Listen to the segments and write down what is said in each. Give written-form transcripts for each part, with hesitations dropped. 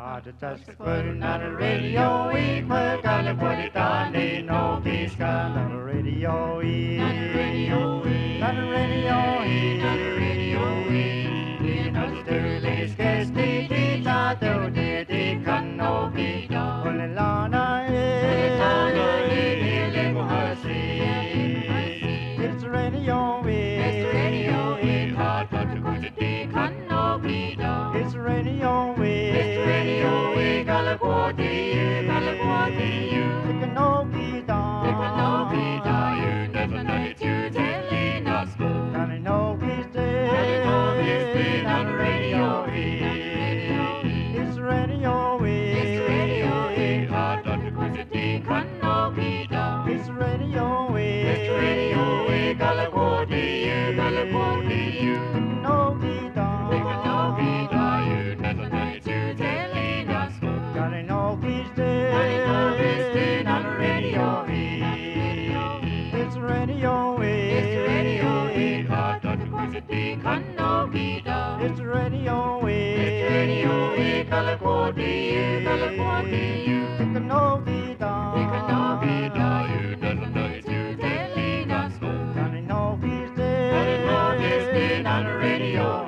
the touch the putting on the radio, we put on the put it on the no peace gun on the radio, on the radio, on the radio, on the radio, in the stirless case, the tato, the can no be done. Olelana, it's radio, it's radio, hot but the good can no be done. It's radio, it's radio, California, it can no be done. It can no be done. You never know it, you telling us go. And I know he's dead. On the radio, it's radio, it's radio, hot but the good can no be done. It's radio, California, it can no be done. It can no be done. You never know it, you telling us go. And I know he's dead. On the radio, it's radio, it's radio, hot but the good can no be done. It's radio, California, it can no be done. It can no be done. You never know it, you telling us go. And I know he's dead. And I know he's dead on the radio.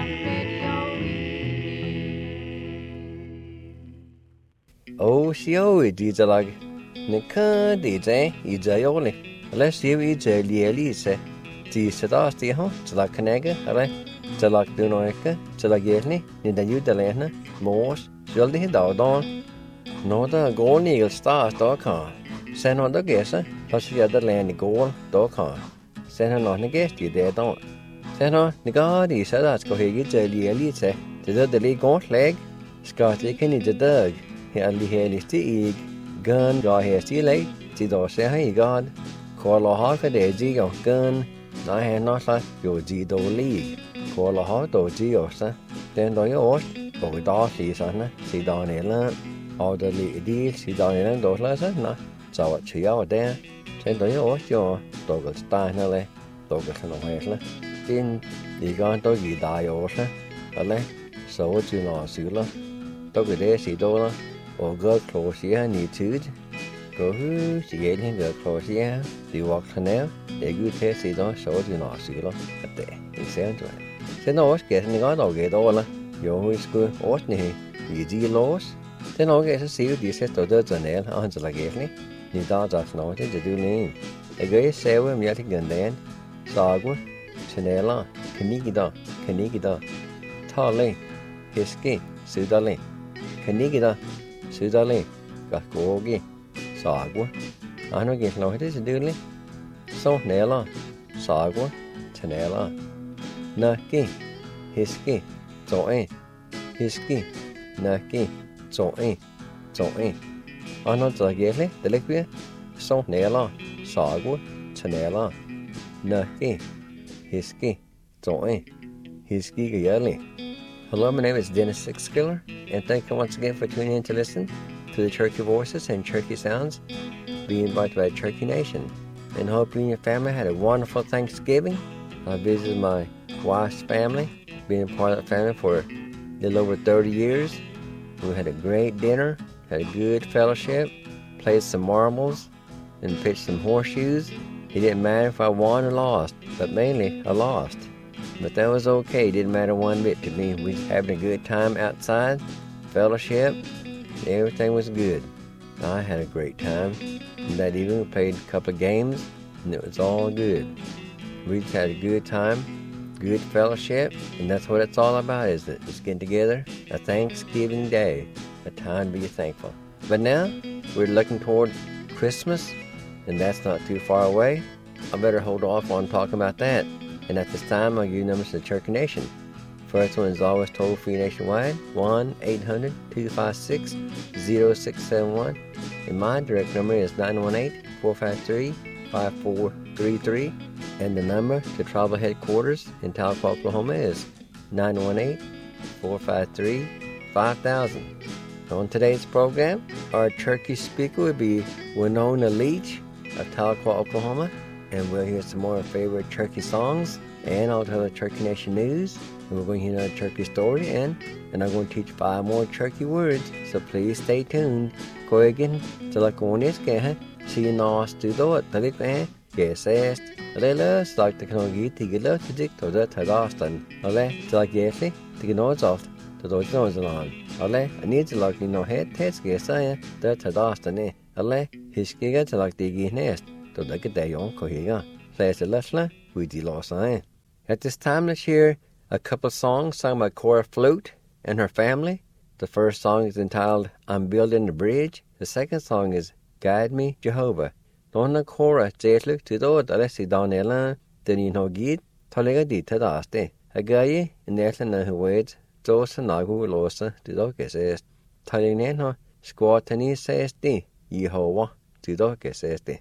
Oh, she always did like Nika DJ, Ijayoli. Let's see Ijay say. Ti Sadasti, huh? Like Kanaga, right? Like Dunoika, like Yelni, in the Udalena, Morse, Jolly Dawdon. Norda Gold Eagle Stars.com. Send on the guesser, plus the other land gold.com. Send on the guest you there don't. Send on the god, he said that's go here, Jelly say. The league gaunt leg. Scotty can eat the dog. He only had his tea gun, got his tea leg. Tido say, hey, God. Call a hawk a day, Gio gun. I had not like your Gido league. Call a hawk do Gio, sir. Then do your horse, go with all season, see down in land. All the lead, see down in land, those lessons, no. So what she out there. Send do your horse, your dog Steinle, dog no Hesler. Then you got to get die horse, ale. So what you know, Sula. Dog there, see dollar. Or go close here, need to. Go who, she get him go close here. They walk to now. They good test, they don't show you know, Sula. At there, he said to it. Send no horse getting on, I'll get all. Your who is good, horse, you loss. Then I'll get to see you, this is to the nail, Angela gave me. Ni dogs off noted to do name. A great sailor, Miatic and Dan, Sagwa, Chanela, Kanigida, Tale, Hiski, Sudale, Kanigida, Sudale, Gakogi, Sagwa. I know get noted to do. So Nela, Sagwa, Chanela, Naki, Hiski, Zoe, Hiski, Naki, Zoe. Anna Zageli, the liquid, so Nela, Sagwa, Chanela, Naki, Hiski, Zoe, Hiski Gayali. Hello, my name is Dennis Sixkiller, and thank you once again for tuning in to listen to the Turkey Voices and Turkey Sounds being invited by Turkey Nation. And hope you and your family had a wonderful Thanksgiving. I visited my wife's family, being part of the family for a little over 30 years. We had a great dinner, had a good fellowship, played some marbles, and pitched some horseshoes. It didn't matter if I won or lost, but mainly I lost. But that was okay, it didn't matter one bit to me. We was having a good time outside, fellowship, everything was good. I had a great time. And that evening we played a couple of games, and it was all good. We just had a good time, good fellowship, and that's what it's all about, isn't it? Just getting together, a Thanksgiving day, a time to be thankful. But now, we're looking toward Christmas, and that's not too far away. I better hold off on talking about that. And at this time, I'll give you numbers to the Turkey Nation. First one is always toll-free nationwide, 1-800-256-0671. And my direct number is 918-453-5433. And the number to tribal headquarters in Tahlequah, Oklahoma is 918-453-5000. On today's program, our turkey speaker will be Winona Leach of Tahlequah, Oklahoma. And we'll hear some more favorite turkey songs, and I'll tell the Turkey Nation news, We're going to hear another turkey story, and I'm going to teach 5 more turkey words, so please stay tuned. Go again, till I go on this guy, see you next to do it, tell it, yes, yes. Let's like the Knogi to get out to dig to that Austin. Till I get it, to get notes off, to those notes on. I need to like no head test, guess I that Austin. His giga to like the nest, to like a day on Cohiga. Place a lesson, we de lost I. At this time this year, a couple songs sung by Cora Flute and her family. The first song is entitled I'm Building the Bridge. The second song is Guide Me, Jehovah. Donna Cora Jeslu to do it, Alessi Donella, then you know Gid, Toliga di Tadaste. A guy in the Ethan who waits, Dos and Nagu Losa, the dog says, Tolineno, Squatani says the Jehovah, the dog says the.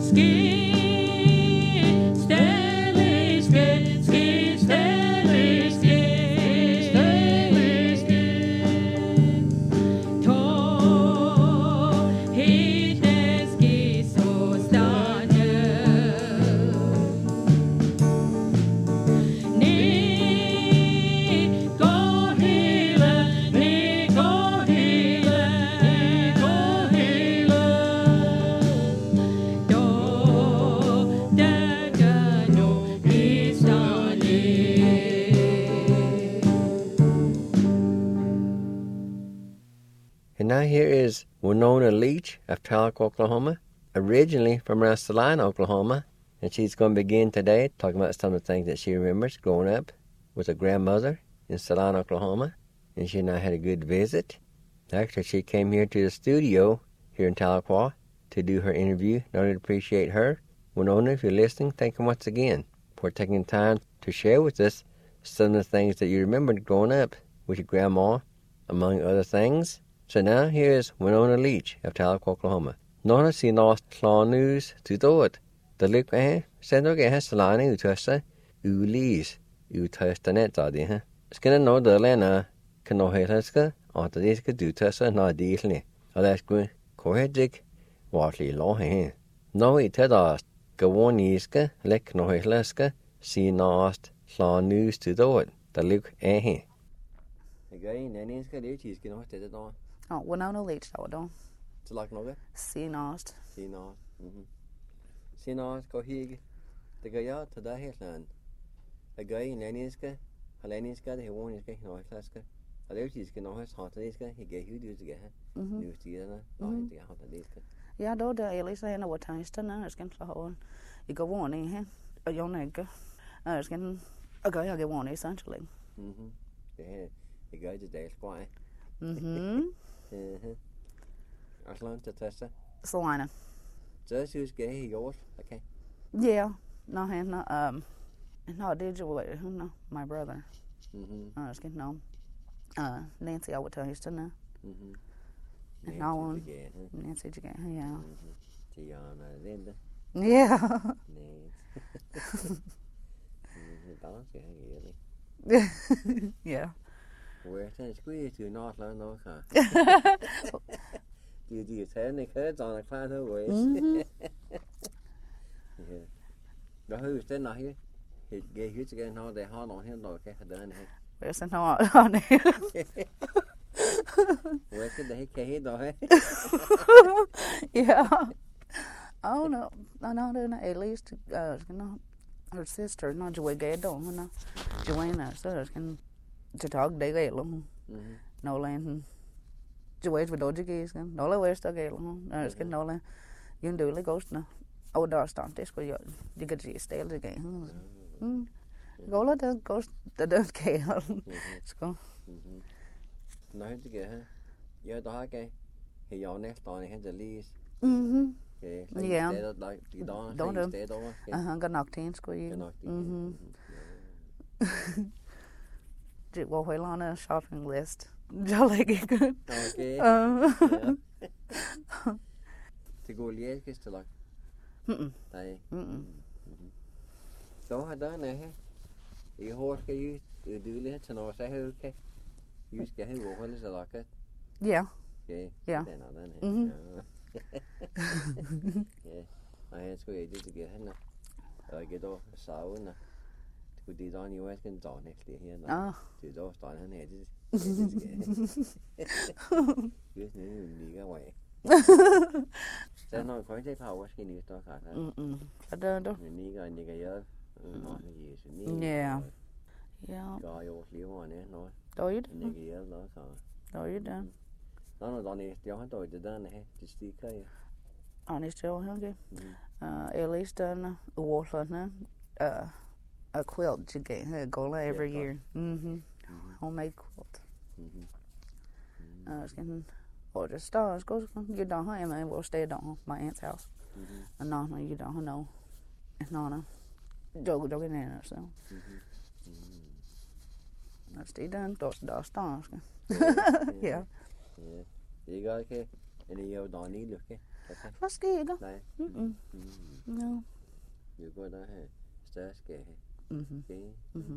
And now here is Winona Leach of Tahlequah, Oklahoma, originally from Restylane, Oklahoma, and she's going to begin today talking about some of the things that she remembers growing up with her grandmother in Salina, Oklahoma, and she and I had a good visit. Actually, she came here to the studio here in Tahlequah to do her interview. I would appreciate her. Winona, if you're listening, thank you once again for taking time to share with us some of the things that you remembered growing up with your grandma, among other things. So now here's Winona Leach of Tahlequah, Oklahoma. Nona si nos clonus to do it. The look send okay has Salina utusa ulis utustanet daddy, Skin no the lena canohelaska or the diska dutusa not deally. Alaska cohedic watly law No it tedas gawoniska lek nohelaska si nost clonus to do it. The look The guy nannyska leaches can not it on. Oh, Winona Leach, that would It's like no good. See nost. See no. See no go hig. The guy out to the headland. A guy in Leninska, Heleniska, the Hawaniska, no claska. A leaches can always haunt the he gave you to get her. News to you, no, the haunt the diska. Ja, då det är liksom en av tjänsterna. Jag ska inte ha I går varning här. Jag nägger. Jag ska jag går varning essentially. The guy to Dale Squire. Atlanta Tessa. Salina. Just who's gay yours? Okay. Yeah. No, no, did you wait? No, my brother. I was getting no. Nancy, I would tell you to know. And no one. Nancy again, yeah. Tiana, Linda. Yeah. Yeah. Where can squeeze to not learn no car? You tell the kids on the class always. Đó hư tên nào hết, thì ghê hết cái nó để họ nói hết rồi cái đơn này. Bây giờ nó này. Where cái đấy cái hết rồi. Yeah. Oh no, no, at least her sister, not Joanne ghé đâu nó, Joanne sister can to talk they ghé luôn. No land. Joanne với đôi cái can, nó là where's the ghé luôn. Can no land. You do like ghost no. Oh, där står det ska jag. Det kan ju ställa det igen. Gå lite ghost det kan. Ska. Nej det kan. Jag då har cái. Thì jag nästan är helt lis. Yeah. Det där det där det då. Kan nok tin ska ju. Det var hela en shopping list. Jag lägger good. Okej. Det går läskigt till lag. Nej. Då har det nej. I hårt ska ju du lite till något så här okej. Du ska ha hålla så lakat. Ja. Okej. Ja. Den här. Ja. Nej, ska jag det get henne. Jag går då sauna. Det går då ju ska ta nästa här. Det då står han här det. Just nu ligger väl. Sen har jag inte power skin i står här. Då. Ni gör. Ja. Ja. Ja, jag lever ner nu. Då är det. Ni gör då så. Då är det. Då ni jag har då det där här det sticker ju. Honest okay. At least a quilt you get gola every year. Homemade quilt. Or just stars go you don't have and we'll stay at my aunt's house. And no, you don't know. No. Jogging in there so. That's the done då stars. Yeah. Det går ikke. Eller jeg då ni lukke. Okay. Nó ski ikke? Nej. No. Du går der her. Større skal have. Okay.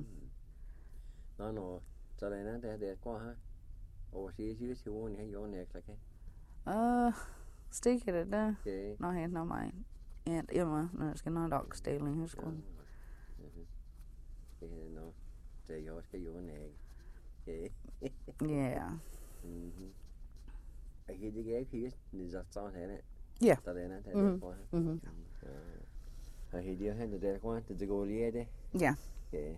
Nå. Så der er der går her. Og siger til ugen her, jo nægt, okay? Stick it der. Okay. Nå, helt nå mig. Ja, Emma, når skal nå dog stille her sko. Okay, nå. Det er jo skal jo nægt. Okay. Ja. Er det ikke helt det så sådan her? Ja. Der er der går her. Har det hentet der går det går lige det. Ja. Okay.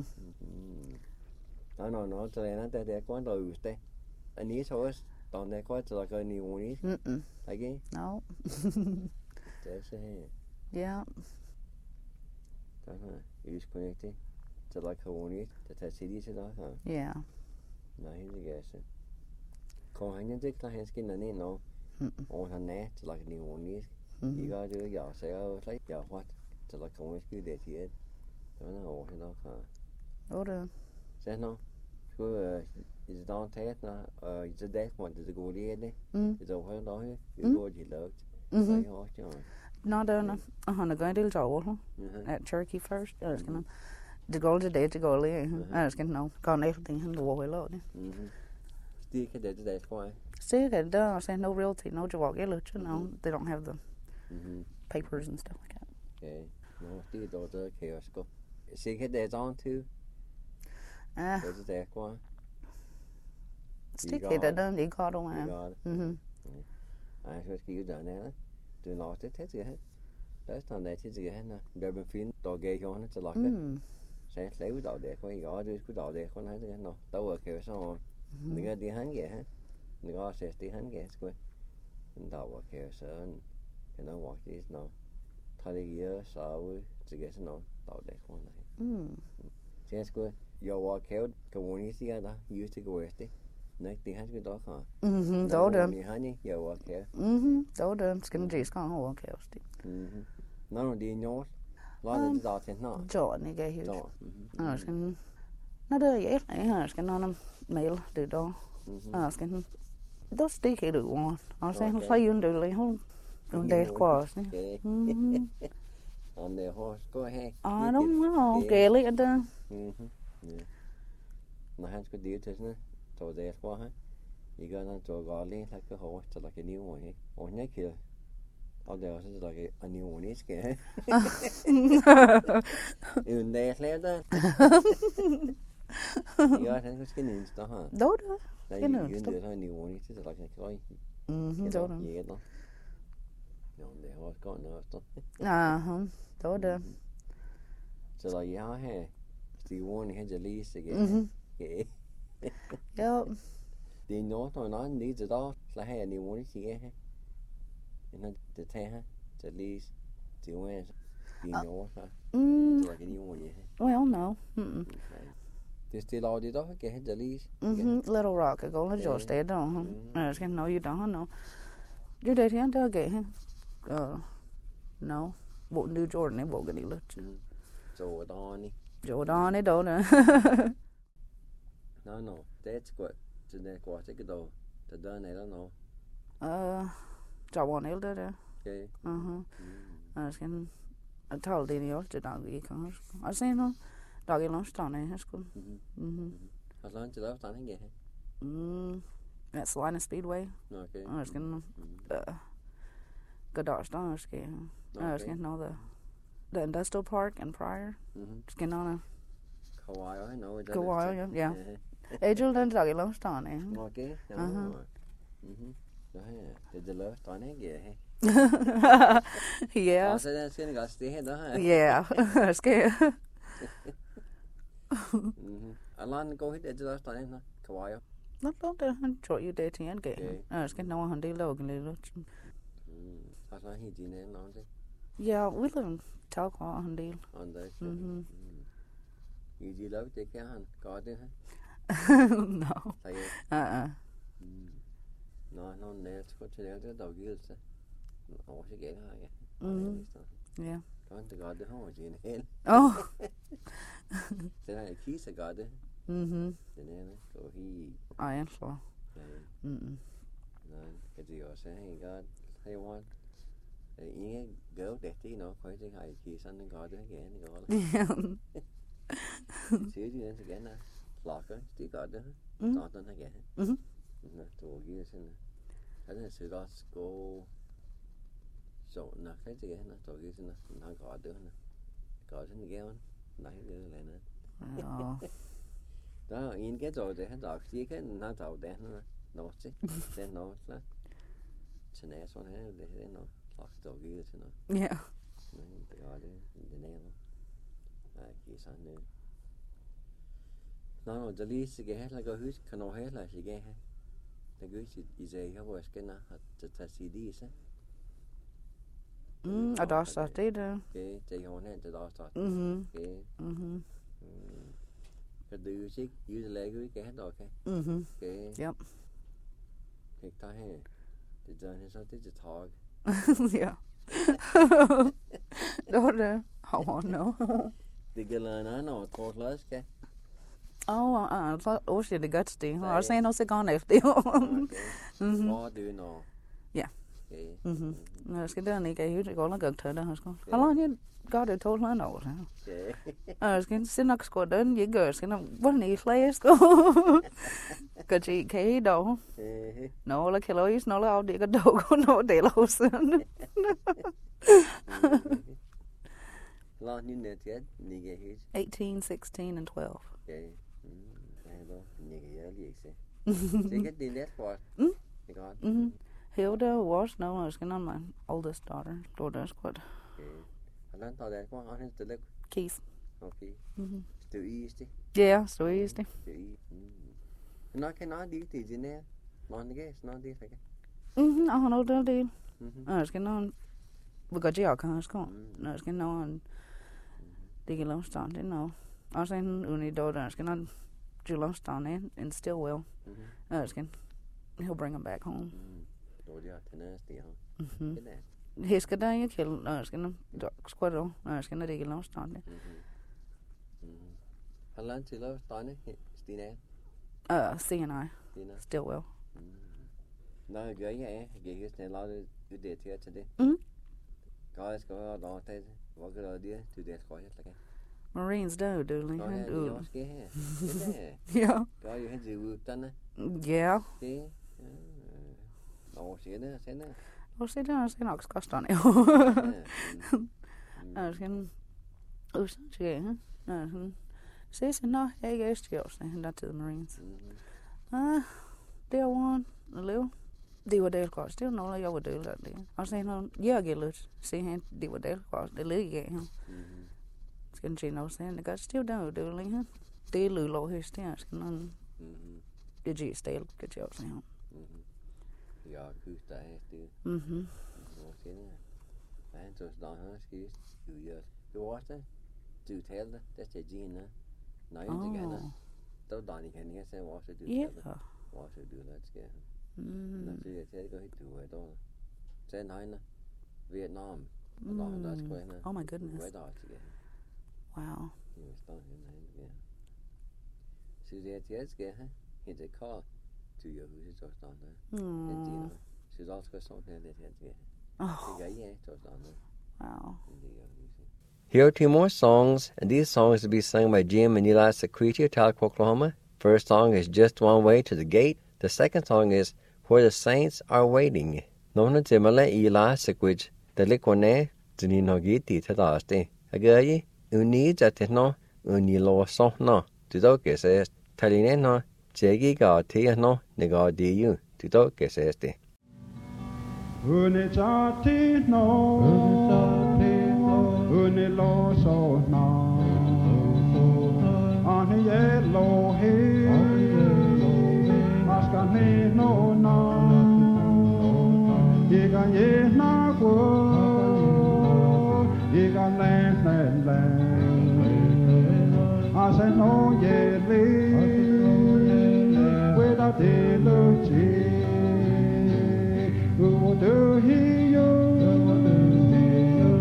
Nå, så der går der ud der. Og ni så også der går til der går ni unis. Okay? No. Det er så her. Ja. Der er disconnected. Så der går unis. Det tager sig lige til der her. Ja. Nej, det er så. Kommer han ikke der han skinner ned nu. Og han er til der ni unis. I gør det jeg så jeg slet jeg har til der kommer sgu det til. Det var over her der. Det. Så nu. Skulle i dag tager og i det dag måtte det gå lige det. Det var helt der. Vi går de lavet. Så jeg også jo. Nå, der og han er going til over. At Turkey first. Jeg skal det går til det går lige. Jeg skal nå. Kan ikke det han går vel det. Det kan det der tror jeg. Sikkert der say no realty, no job, you know, they don't have the papers and stuff like that. Okay. Nå, det er der kan jeg også. Sikkert det er sådan til. Det der går. Stick it der det går du Nej, så skal jeg der nede. Du er nok det til her. Der er sådan der til her. Der vil finde der gav jo til lakke. Så jeg lavede der der kan jeg det skulle der der kan han nå. Der var kan så. Det er det han gør her. Det går også det han gør sgu. Men der var kan så kan der var det nå. Tradier så ud til sådan noget. Der der kan. Så jeg skulle jeg var kævet kommunisere der used to go efter. Nej, det han skulle dog have. Det. Han ikke jeg var kævet. Det skal man just gang over kæves det. Nå, det er njort. Lad det der til nå. John ikke helt. Jeg skal nå det jeg skal nå mail det då. Jeg skal då stick it ud. Og så hun siger jo det hun det kors. Om det har gå her. I don't know. Gale det. Når han skulle det til sådan, så det var her. I gør noget så godt lige, så kan hårdt til at give år her. Og han ikke og det er også så der er neonisk. En dag later. Ja, han skal ned der her. Då. Nej, det er neonisk, så der kan krøj. Då. Ja, det har også godt noget så. Då. Så der jeg har her. Stiverne hen til lige igen. Ja. Det er noget og noget lige til der. Så har jeg neonisk igen her. Det tager her til lige stiverne. Det er noget så. Så kan de jo lige. Well, no. Det stiller over det der kan hen til lige. Little Rock I go to George Day då. Jag ska know you don't know. You did here då gay. No. Bộ New Jordan ấy bộ cái này luôn. Jordan ấy đâu nè. No, that's good. Så det går ikke dog. Det der nede nå. Jordan ấy der. Okay. Jeg skal jeg talte det i år til dag i kan. Og så nu dag i lunchtime her skulle. Har du til der stand her? At Salina Speedway. Okay. Jeg skal Goddard jeg skal know the industrial park in Pryor. Skal know Kauai, I know it. Kauai, yeah. Angel den dag i lunchtime. Okay. Så her, det er løft stand her. Yeah. Så der skal jeg stå her der. Yeah. Skal Alan gå hit til der stand her. Kauai. Nå, det han tror you det til en gang. Jeg skal know han det lå lidt. Altså helt din anden også. Yeah, we live in Talcott han del. On that. I de love det kan han godt det her. No. Nå, jeg skal til det der givet sig. Og så gik jeg. Ja. Godt det godt det har din hel. Det er kise godt det. Den ene går hi. Ej, så. Nej, kan det også have godt. Hey, what? Ingen girl det det no quite thing I key something got again go. See you then again. Locker, still got it. Not done again. No, to years in. I didn't see us go. So nothing again. To years in. Not got it. Got it again. Not good, Lena. Đó, in cái rồi để hắn đọc chỉ cái nó đầu đen nó chứ, đen nó là, cho nên số này để nó đọc đầu kia cho nó. Yeah. Để gọi để này nó, kỳ sản nữa. Nó giờ lý sự cái hết là cái hút, cái nó hết là sự cái hết, cái hút chỉ dễ cái vừa cái nó thật thật CD sao? Ở đó sao thế đó? Cái chạy hồ này từ đó sao? Cái cái đứa chiếc dưới lề cái hết rồi cái. Cái. Yep. Cái ta hay, thì giờ này sao tới giờ thọ. Yeah. Đó đó, không có nữa. Thì cái là nó thọt lắm cái. Oh, shit, the guts thing. I was saying no sick on it. Có đứa nó. Yeah. Okay. Nó cái đó này cái hiểu có nó gần thở đó hả con? How long you got it told nó rồi. Cái xin nó có đến gì gỡ cái nó vẫn đi flash có. Cái chị cái đâu. Nó là kilo is nó là ao đi cái đầu của nó để lâu sơn. Lo như nè thiệt, như cái hết. 18, 16 and 12. Okay. Đó, như cái gì vậy? Thì cái đi net for. Hilda was no, it's gonna my oldest daughter's quite. Okay. And then tao đây có anh từ lúc. Keith. Okay. Từ East. Yeah, so easy. Từ East. Nó cái nó đi thì gì nè? Nó đi phải cái. I don't know the deal. It's gonna we got you can it's gone. No, it's gonna on the Yellowstone, you know. I was saying uni daughter it's gonna Yellowstone in Stillwell. It's gonna he'll bring him back home. Rồi đi thì nó đi hả? Cái này. He's gonna you kill it's gonna squirrel. It's gonna dig Yellowstone. How long till Yellowstone? Stina. CNI. Stillwell. Nó gửi vậy, cái này lo đi để thiệt cho đi. Có đó thế, vào cái đó đi, từ để coi hết là cái. Marines do doodling. Yeah. Có gì hết gì tan á. Yeah. Cái. Nó sẽ nữa, sẽ nữa. Well, see, no, it's cost on it. I was going to, see, no, hey, guys, saying that to the Marines. They one, a little. They were there, cost, still no, like I would do that. I was saying, no, yeah, get loose. See, they were there, cost, they live again. It's going to, no, saying, they got still down, doing, huh? They lose low here, still, it's going to, did you stay, get you out, saying, Ja, goed, dat heeft u. En toen dan skies, doe je water, doe het hele, dat is de gene. Nou, je zeggen, dat dan niet kan je zeggen water doe het hele, water doe dat skiën. Dan zie je het hele goed doe het dan. Zijn hij Vietnam, dan dat is gewoon. Oh my goodness. Waar dat skiën. Wow. Je was dan in. Zie je het hele skiën, in de car. To your who's it just on there. She's also got something in it here. Oh. Wow. Here are two more songs, and these songs will be sung by Jim and Eli Secreti of Tahlequah, Oklahoma. First song is Just One Way to the Gate. The second song is Where the Saints Are Waiting. Nona Jimala Eli Secreti, the Liquone, Zanino Giti Tadaste. Agayi, Uni Jatino, Uni Lo Son no, to Doke says, Talineno. Jegi ga tia no nega di you to do que se este. Unitati no, unilo so na, ani yellow he, askani no na, iga ye na go, iga le, ase no ye le. De lo who will do he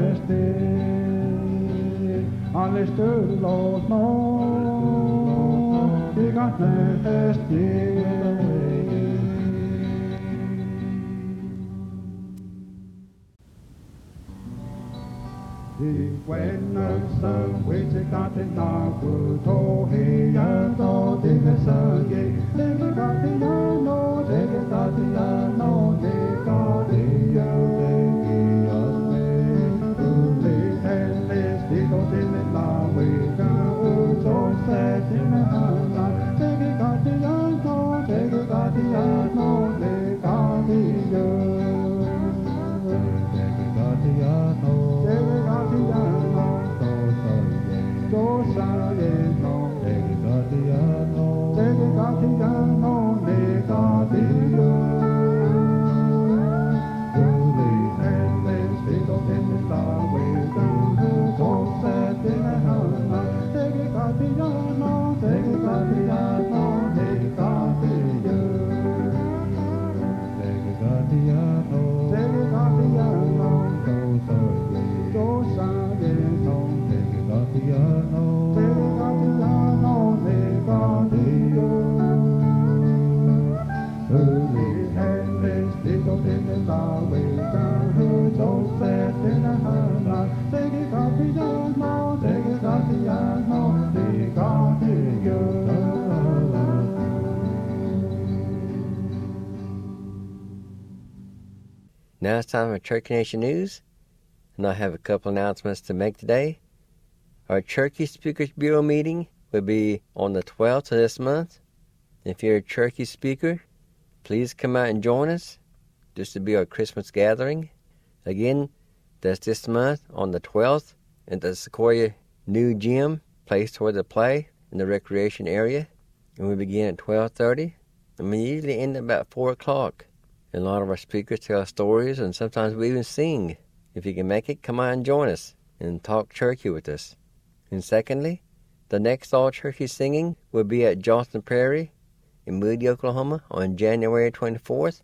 Understood Lord no, he got nasty. When the sun waits a got the dark wood, oh, he has all the sun, yea, they got the no, they got the no, they got the Now it's time for Cherokee Nation News, and I have a couple announcements to make today. Our Cherokee Speakers Bureau meeting will be on the 12th of this month. If you're a Cherokee speaker, please come out and join us. This will be our Christmas gathering. Again, that's this month on the 12th at the Sequoia New Gym, place for the play in the recreation area. And we begin at 12:30, and we usually end at about 4 o'clock. And a lot of our speakers tell stories, and sometimes we even sing. If you can make it, come on and join us and talk Cherokee with us. And secondly, the next All Cherokee Singing will be at Johnson Prairie in Moody, Oklahoma on January 24th,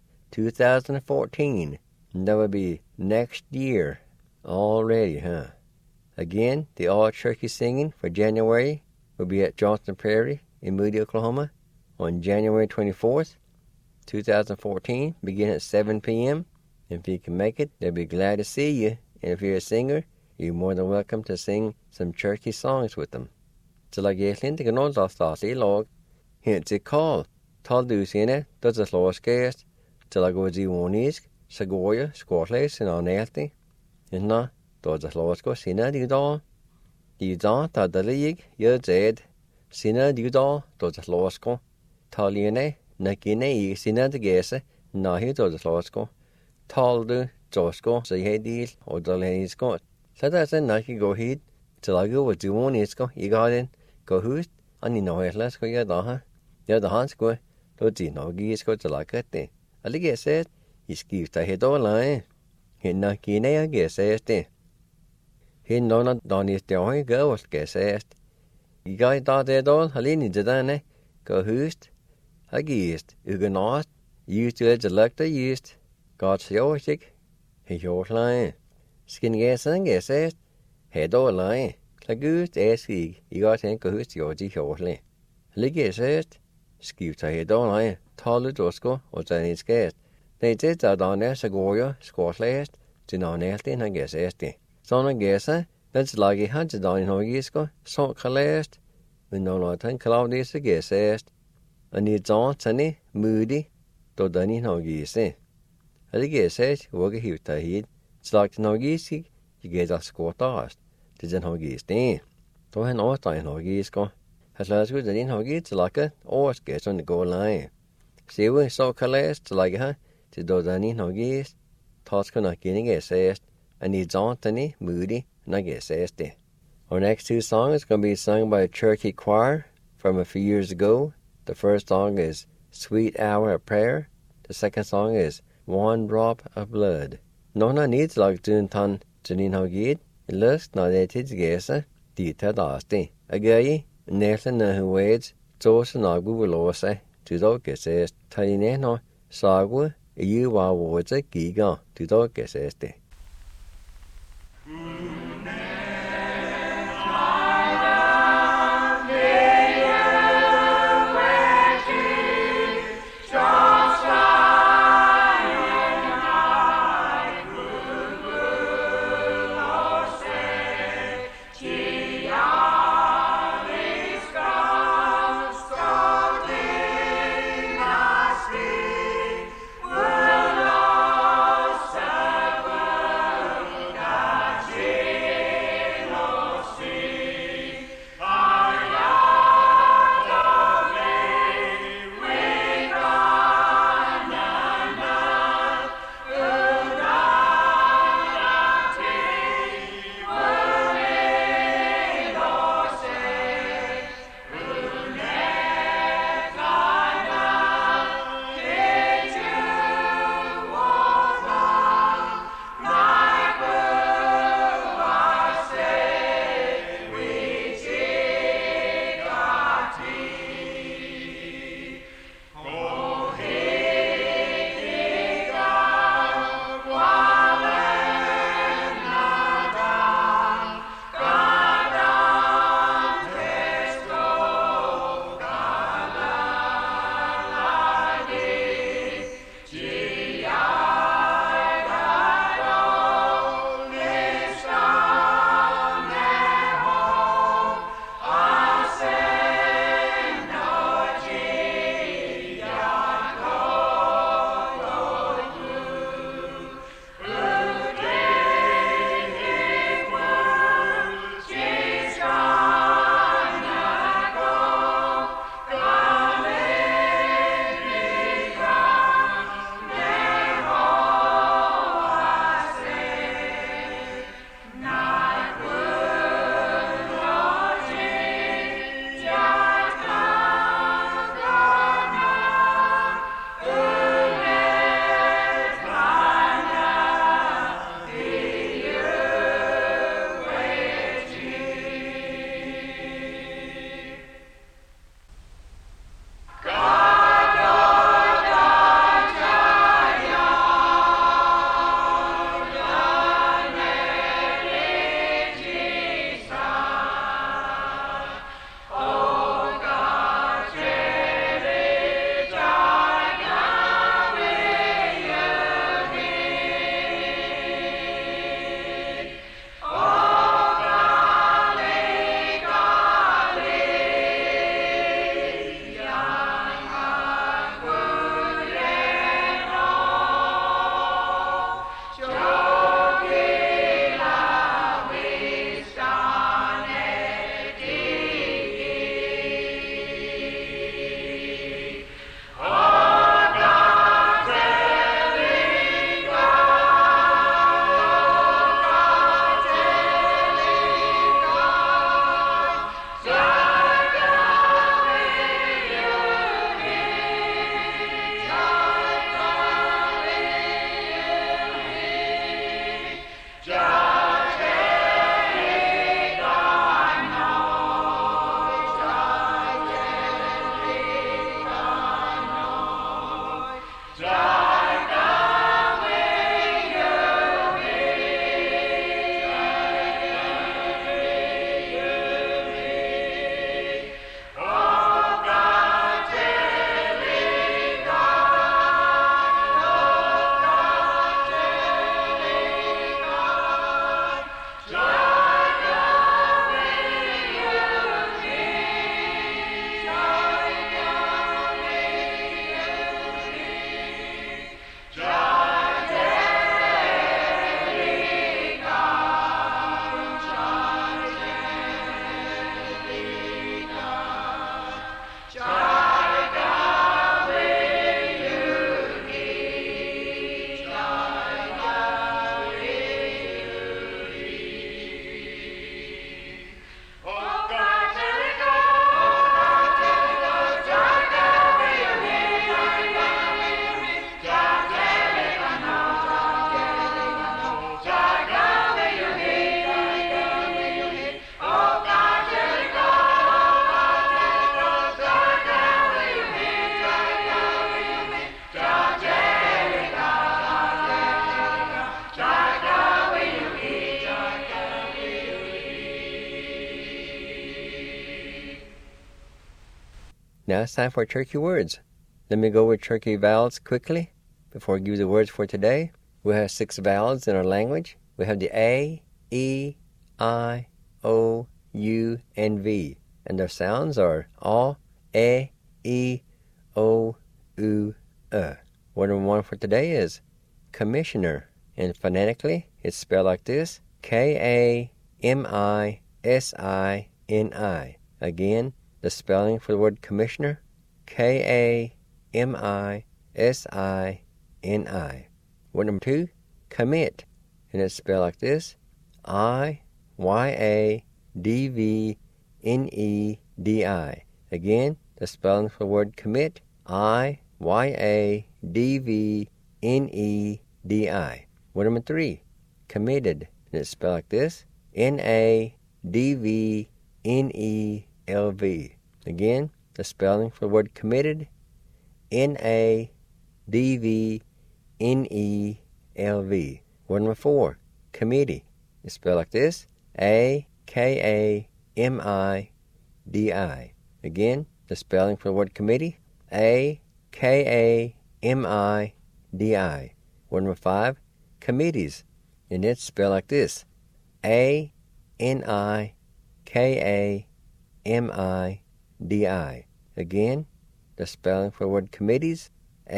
2014. And that will be next year already, huh? Again, the All Cherokee Singing for January will be at Johnson Prairie in Moody, Oklahoma on January 24th, 2014, begin at 7 p.m. If you can make it, they'll be glad to see you. And if you're a singer, you're more than welcome to sing some Cherokee songs with them. Til at jeg slinte kan nås afstas I log, hent til call, tal du sine, does a slow scarce, til at gå til unisk, så går jeg, skårlæs en anælti. Nå, does a slow scarce sine de da. De da, der der lig, jeg zed, sine de da, does a slow scarce, tal jene, Nakine I sine de gæse, nahi does a slow scarce. Tal du, josko, så jeg deal, og der er skåret. Så der er nahi gå hit, til at gå til unisk, I går den, gå hust, og I når jeg skal jeg da ha. Jeg da han skal, då de når jeg skal til at det. Alle jeg siger, I skifter helt overleje. Hen nakine jeg gæse det. Hen når der næste år jeg gør, skal sige. I går da det dårlig, alene til denne, gå hust, og gæst, ugenast, just til at lugte just. Godt sjovt ikke, helt overleje. Skin gæse, gæse, helt overleje. Så gust skig, I går til gå hust, jo de overleje. Alle gæse, skifter helt overleje, taler du sko, og så er skæst. Det er det, der er så går jeg, skårslæst, til når næste en har gæse det. Sådan gæse, den slag han til dagen har gæske, så kan læst, men når han klarer det så gæse. Og ni tani moody, då den har gæse. Alle gæse, våge hivet der hit, slag til når gæse, I gæder skårtast, til den har gæse det. Då han overstegen har gæske. Han slager sgu den har gæse til lakke, overskæs sådan går leje. Sewe så kan læst til lakke her, til då den har gæse. Tasker nok ikke gæse, and ni tani moody, når gæse det. Our next two songs are going to be sung by a Cherokee choir from a few years ago. The first song is Sweet Hour of Prayer. The second song is One Drop of Blood. Nona needs like dun tan janin hogid. Lust na det til gæse. Dita dasti. Agay næste na huweds. Tåse nagu velåse. Tudog gæses. Taline no sagu. You wa wodse giga. Tudog gæses det. Now it's time for turkey words. Let me go over turkey vowels quickly before I give you the words for today. We have 6 vowels in our language. We have the A, E, I, O, U, and V. And their sounds are A, E, O, U, Word number 1 for today is commissioner. And phonetically, it's spelled like this: K-A-M-I-S-I-N-I. Again, the spelling for the word commissioner: K-A-M-I-S-I-N-I. Word number 2, commit. And it's spelled like this: I-Y-A-D-V-N-E-D-I. Again, the spelling for the word commit: I-Y-A-D-V-N-E-D-I. Word number 3, committed. And it's spelled like this: N-A-D-V-N-E-L-V. Again, the spelling for the word committed: N-A-D-V-N-E-L-V. Word number 4, committee. It's spelled like this: A-K-A-M-I-D-I. Again, the spelling for the word committee: A-K-A-M-I-D-I. Word number 5, committees. And it's spelled like this: A-N-I-K-A-M-I-D-I. Again, the spelling for the word committees: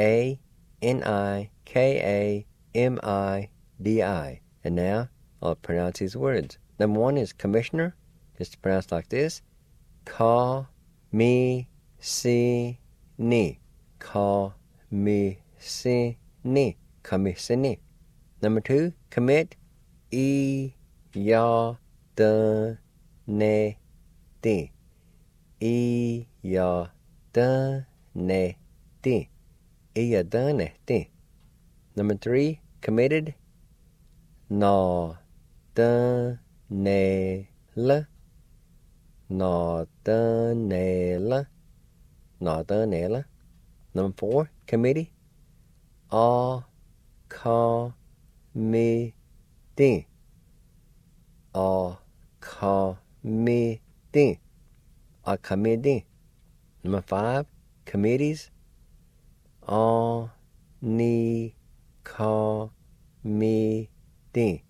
A-N-I-K-A-M-I-D-I. And now I'll pronounce these words. Number 1 is commissioner. It's pronounced like this: Ka-mi-si-ni. Ka-mi-si-ni. Commissioner. Number 2, commit. I-ya-da-ne-ti. I-ya-da-ne-ti. I-ya-da-ne-ti. Number 3, committed. Na-da-ne-la. Na-da-ne-la. Na-da-ne-la. Number 4, committee. A-ka-mi-ti. A-ka-mi-ti. A-ka-mi-ti. Number 5, committees. A-ni-ka-mi-ti.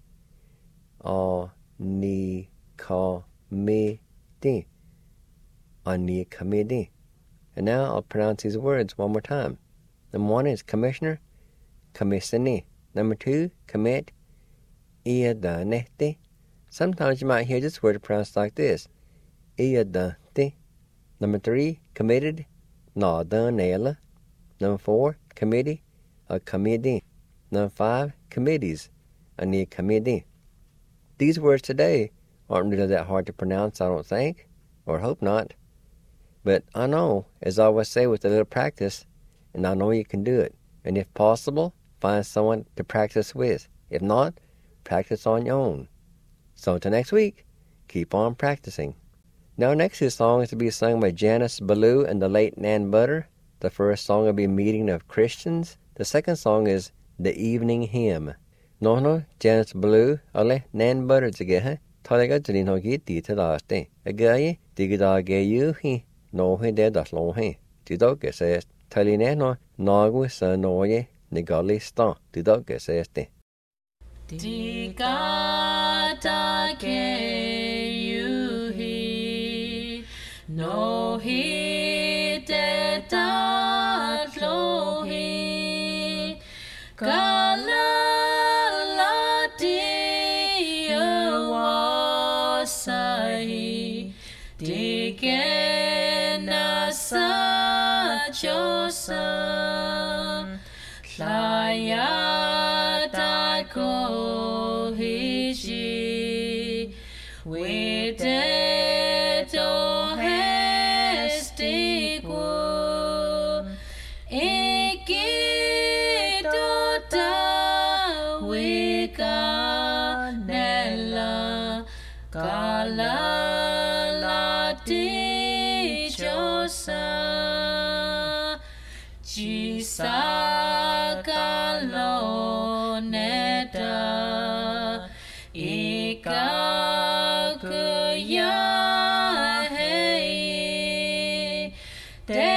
A-ni-ka-mi-ti. A-ni-ka-mi-ti. And now I'll pronounce these words one more time. Number 1 is commissioner. Commissioner. Number 2, commit. I-ya-da-ne-ti. Sometimes you might hear this word pronounced like this: I-ya-da-ti. Number 3, committed. Na-da-ne-la. Number 4, committee. A-committee. Number 5, committees. A-ni-committee. These words today aren't really that hard to pronounce, I don't think, or hope not. But I know, as I always say, with a little practice, and I know you can do it. And if possible, find someone to practice with. If not, practice on your own. So until next week, keep on practicing. Now, next two songs to be sung by Janice Ballou and the late Nan Butter. The first song will be Meeting of Christians. The second song is The Evening Hymn. No, Janice Ballou, ole Nan Butter together. Talaga drin hogi dita daste. Agaye, digida gayu he. No he de das long he. Didoke says, Taline no, nagu sa noye, nigali sta. Didoke says te. Digada gayu he. No he de dat lo he. Galala dia wasai. Digena sa Josam. Laya da ko hiji. We dead o hestigu. Ikido da wiganella. Galala di Josa. Jisa galo neda. Ika kuya hei.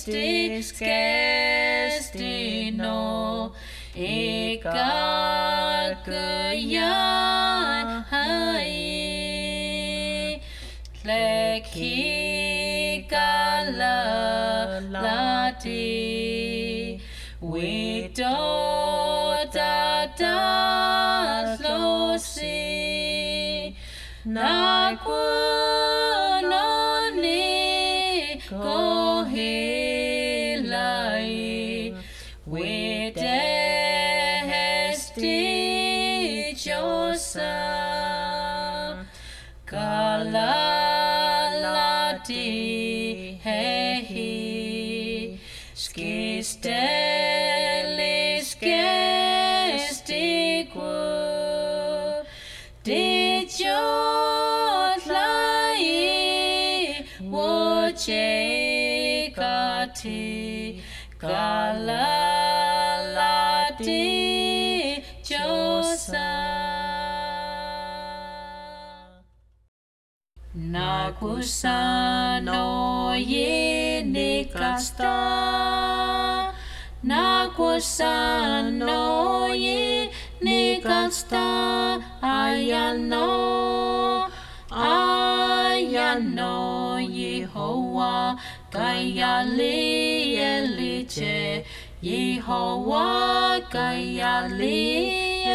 skestino ikakayan hai kleki kalalati wito tata slosi nakunoni kohilai widehesti josa kalalati hehi skistelis gestiku dijotlai wojekati kalalati josa nakusano yinikasta nakusano yinikasta ayano ayano Yehovah kayali eliche Yehovah kayali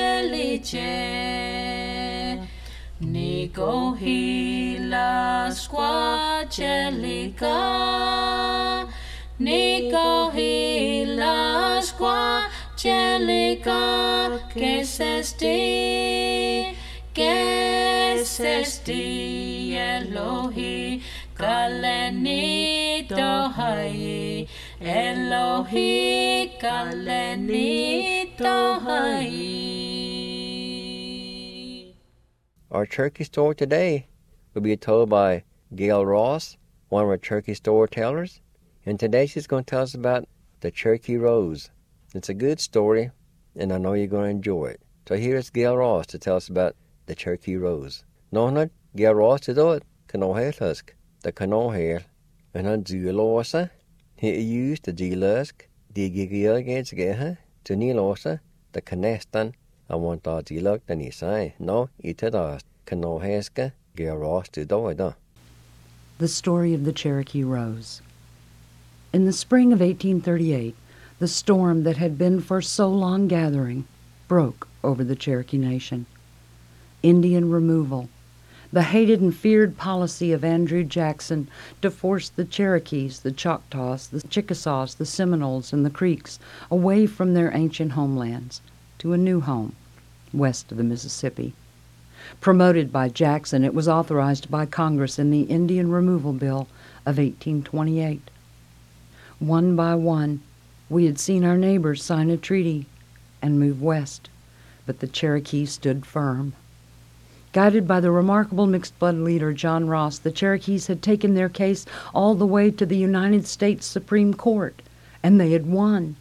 eliche Nico hila squacelica Nico hila squacelica que sesti Elohi kaleni tohai Elohi kaleni tohai. Our turkey story today will be told by Gail Ross, one of our turkey storytellers, and today she's going to tell us about the Cherokee Rose. It's a good story, and I know you're going to enjoy it. So here's Gail Ross to tell us about the Cherokee Rose. Nå, Gail Ross to do it, kanohelhusk, the kanohel, and han dyrlåsa, he used the dyrlusk, de gigilgates geha, to nilåsa, the kanestan, I want to dyrluk den I say, no, itadas, kanoheska, Gail Ross to do it. The Story of the Cherokee Rose. In the spring of 1838, the storm that had been for so long gathering broke over the Cherokee Nation. Indian removal, the hated and feared policy of Andrew Jackson to force the Cherokees, the Choctaws, the Chickasaws, the Seminoles, and the Creeks away from their ancient homelands to a new home west of the Mississippi. Promoted by Jackson, it was authorized by Congress in the Indian Removal Bill of 1828. One by one, we had seen our neighbors sign a treaty and move west, but the Cherokee stood firm. Guided by the remarkable mixed-blood leader John Ross, the Cherokees had taken their case all the way to the United States Supreme Court, and they had won.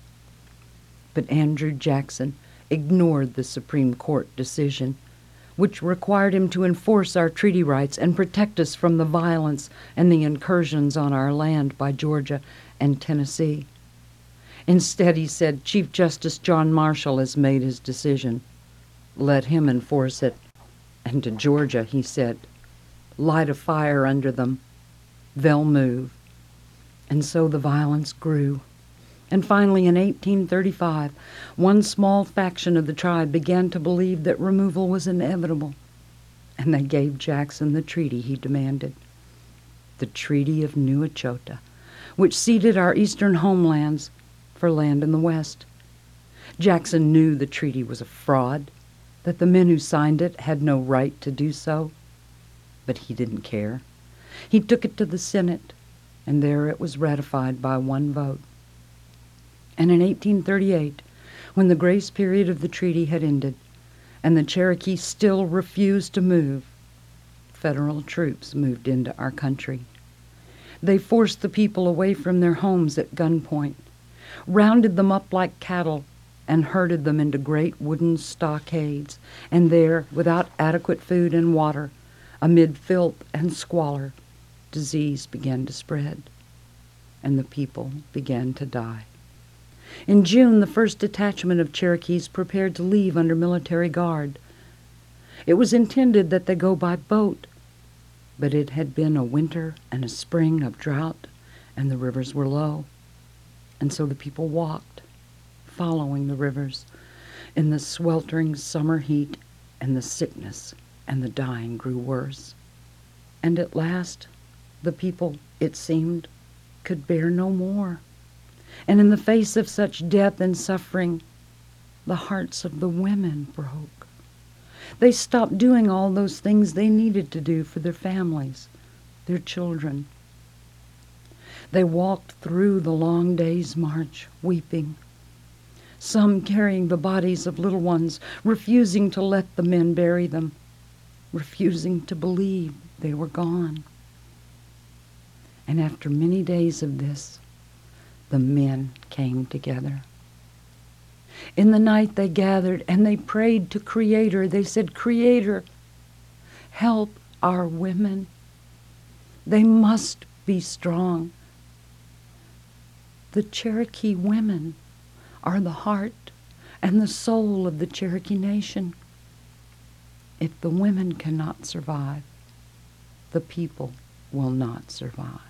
But Andrew Jackson ignored the Supreme Court decision, which required him to enforce our treaty rights and protect us from the violence and the incursions on our land by Georgia and Tennessee. Instead, he said, Chief Justice John Marshall has made his decision. Let him enforce it. And to Georgia, he said, light a fire under them. They'll move. And so the violence grew. And finally, in 1835, one small faction of the tribe began to believe that removal was inevitable, and they gave Jackson the treaty he demanded, the Treaty of New Echota, which ceded our eastern homelands for land in the west. Jackson knew the treaty was a fraud, that the men who signed it had no right to do so, but he didn't care. He took it to the Senate, and there it was ratified by one vote. And in 1838, when the grace period of the treaty had ended, and the Cherokee still refused to move, federal troops moved into our country. They forced the people away from their homes at gunpoint, rounded them up like cattle, and herded them into great wooden stockades, and there, without adequate food and water, amid filth and squalor, disease began to spread. and the people began to die. In June, the first detachment of Cherokees prepared to leave under military guard. It was intended that they go by boat, but it had been a winter and a spring of drought, and the rivers were low. And so the people walked, following the rivers, in the sweltering summer heat, and the sickness and the dying grew worse. And at last, the people, it seemed, could bear no more. And in the face of such death and suffering, the hearts of the women broke. They stopped doing all those things they needed to do for their families, their children. They walked through the long day's march, weeping, some carrying the bodies of little ones, refusing to let the men bury them, refusing to believe they were gone. And after many days of this, the men came together. In the night they gathered and they prayed to Creator. They said, Creator, help our women. They must be strong. The Cherokee women are the heart and the soul of the Cherokee Nation. If the women cannot survive, the people will not survive.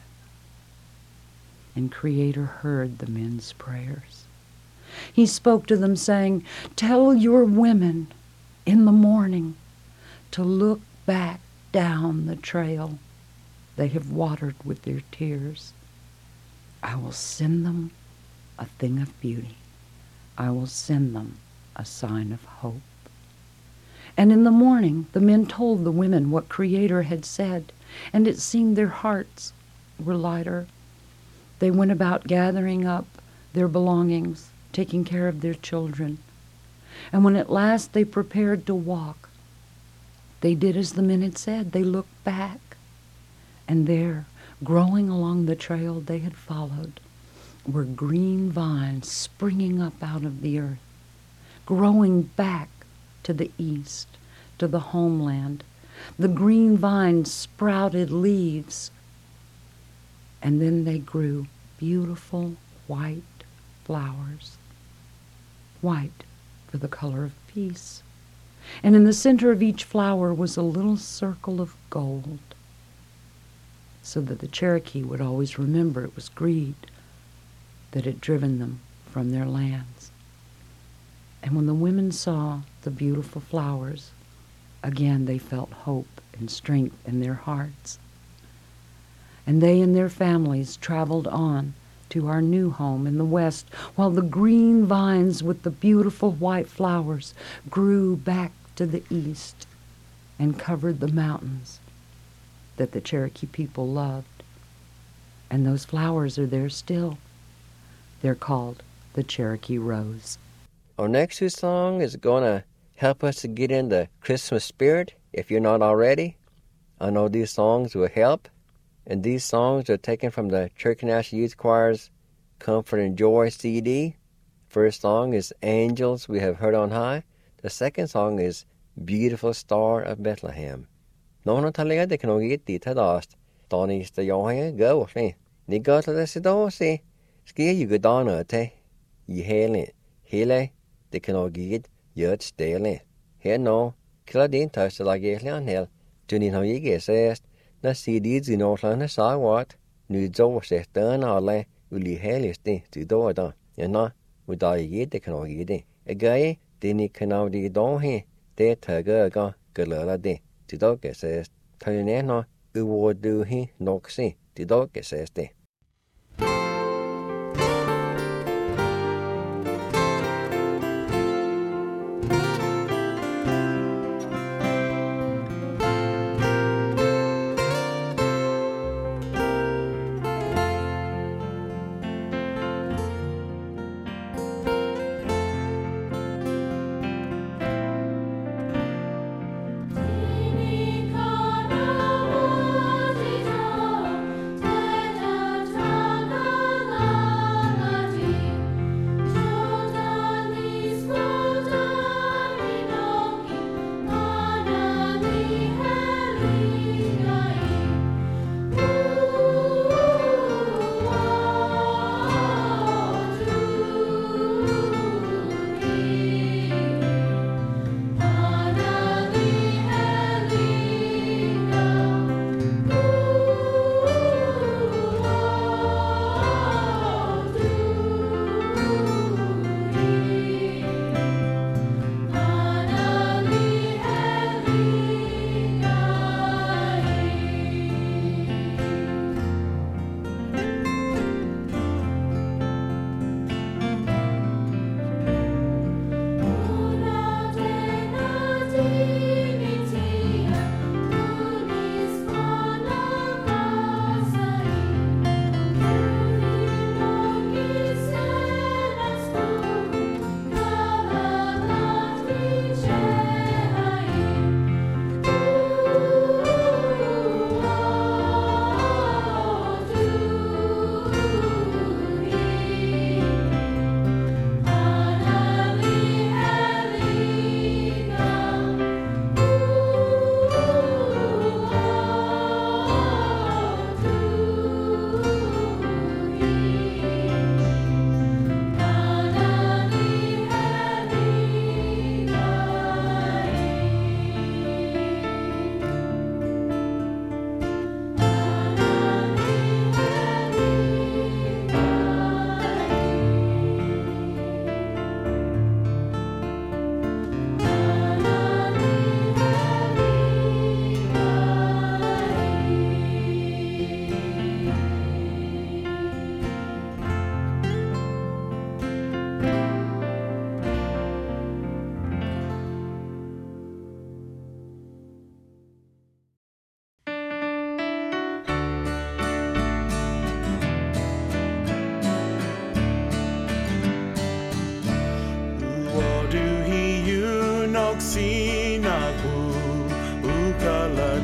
And Creator heard the men's prayers. He spoke to them saying, tell your women in the morning to look back down the trail they have watered with their tears. I will send them a thing of beauty. I will send them a sign of hope. And in the morning, the men told the women what Creator had said, and it seemed their hearts were lighter. They went about gathering up their belongings, taking care of their children. And when at last they prepared to walk, they did as the men had said. They looked back, and there, growing along the trail they had followed, were green vines springing up out of the earth, growing back to the east, to the homeland. The green vines sprouted leaves, and then they grew beautiful white flowers, white for the color of peace. And in the center of each flower was a little circle of gold, so that the Cherokee would always remember it was greed that had driven them from their lands. And when the women saw the beautiful flowers, again they felt hope and strength in their hearts. And they and their families traveled on to our new home in the west, while the green vines with the beautiful white flowers grew back to the east and covered the mountains that the Cherokee people loved. And those flowers are there still. They're called the Cherokee Rose. Our next two song is going to help us to get in the Christmas spirit, if you're not already. I know these songs will help. And these songs are taken from the Cherokee National Youth Choir's Comfort and Joy CD. First song is Angels We Have Heard on High. The second song is Beautiful Star of Bethlehem. Nono talega de kano get di tadast. Tony sta yohanga go me. Ni got to the sidosi. Ski you go down te. Ye hele. Hele de kano get yet stale. Here no. Kiladin touch the lagelian hill. Tunin how ye get says. Na CDs in Northland sa wat. Nu zo se turn alle. Uli heliste to do da. And na. Would I get the kano get. A guy. Dini kano di don he. De tugger ga. Galera de. To dog says. Tayne u would do he noxy. To dog says de. Tini kana o ti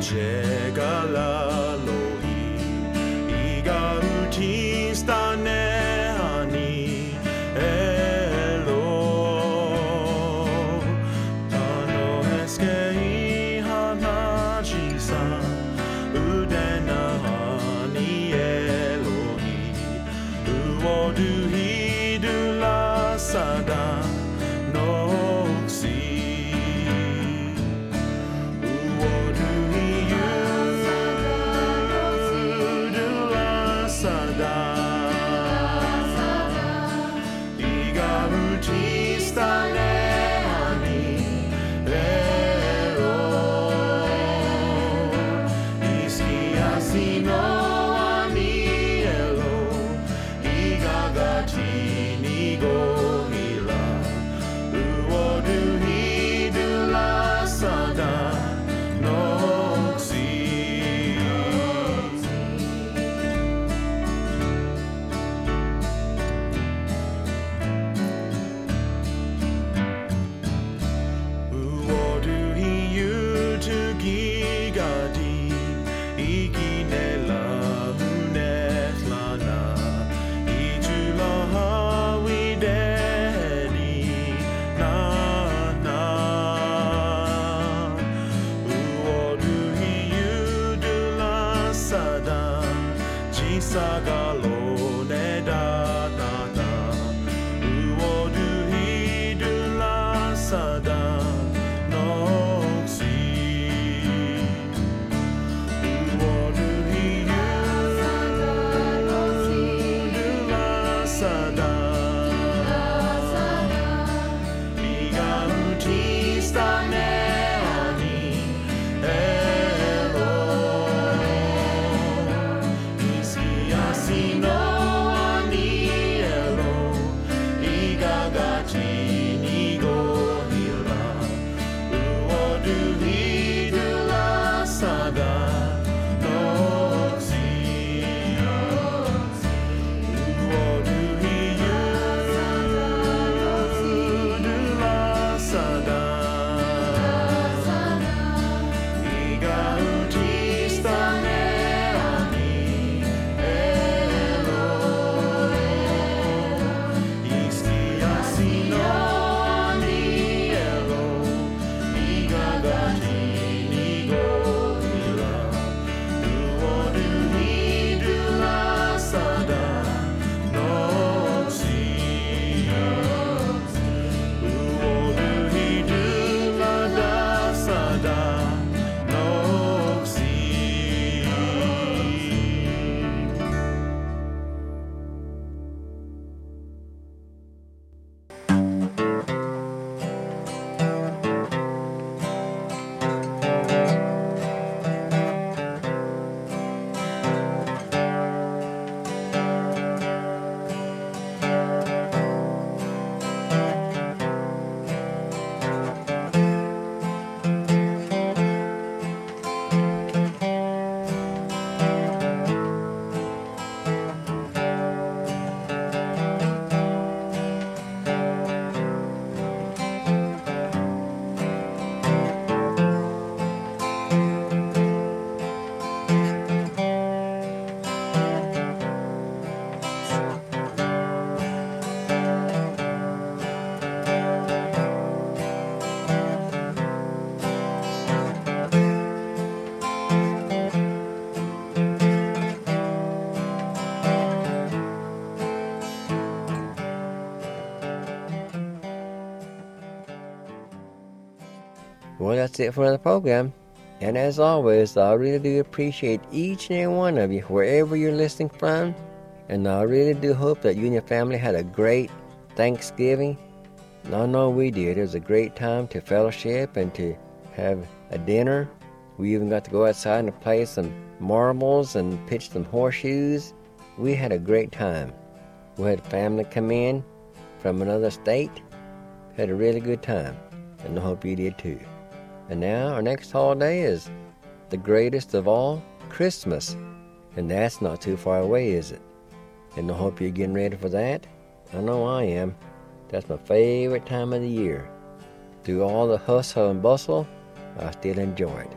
Well, that's it for the program. And as always, I really do appreciate each and every one of you, wherever you're listening from. And I really do hope that you and your family had a great Thanksgiving. And I know we did. It was a great time to fellowship and to have a dinner. We even got to go outside and play some marbles and pitch some horseshoes. We had a great time. We had family come in from another state. Had a really good time. And I hope you did too. And now our next holiday is the greatest of all, Christmas. And that's not too far away, is it? And I hope you're getting ready for that. I know I am. That's my favorite time of the year. Through all the hustle and bustle, I still enjoy it.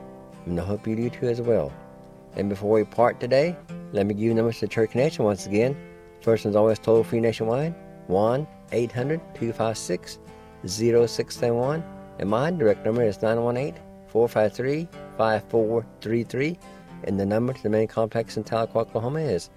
and I hope you do too as well. And before we part today, let me give you numbers to the Church Nation once again. First one's always toll-free nationwide, 1-800-256-0671. And my direct number is 918-453-5433. And the number to the main complex in Tahlequah, Oklahoma is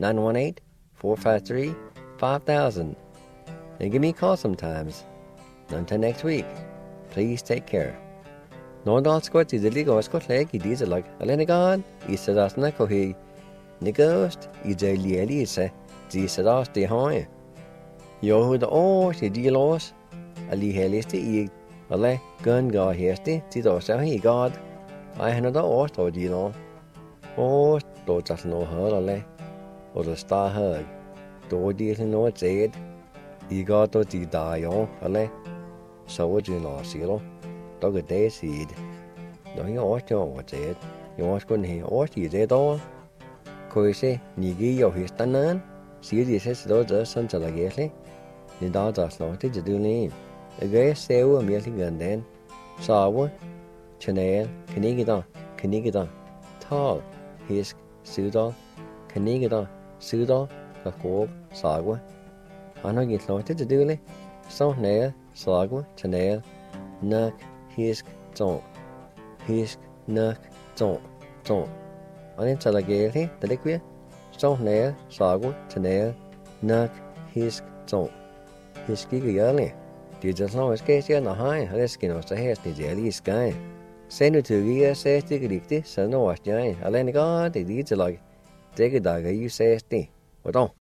918-453-5000. And give me a call sometimes. Until next week, please take care. Nordal Scott is the legal Scott Lake, it is like Alenagad, Isadas Nakohi, Nigost, Izeli Elise, Zisadas de Hoy. Yo, the all, the dealos, Ali Helisti, Ale, Gun Gar Hesti, Tidos, he God. I had another ost or deal. Oh, do just know her, Ale, or the star hug. Do deal no it said. He got to die on, Ale. So would you know, Silo? Dog a day seed. No, you ought to what's it. You want to hear ought you dead all. Coise, Nigi, your his tanan. See this is those sons of the gately. The daughters not to do name. A gay sail a milky gun then. Sawa, Chanel, Canigida, Tall, Hisk, Sudal, Canigida, Sudal, Kakor, Sagwa. I know you thought to do it. So nail, Sagwa, Chanel, Nuck, Hisk, Zon. Hisk, Nuck, Zon. On into the gately, the liquid. So nail, Sagwa, Chanel, Nuck, Hisk, Zon. Hiski early. Did just know it's case in the high, risking us the haste the jelly sky. Send it to you, says the Glicti, so no was giant. Aleniga, the deeds like take a dagger, you say, what on?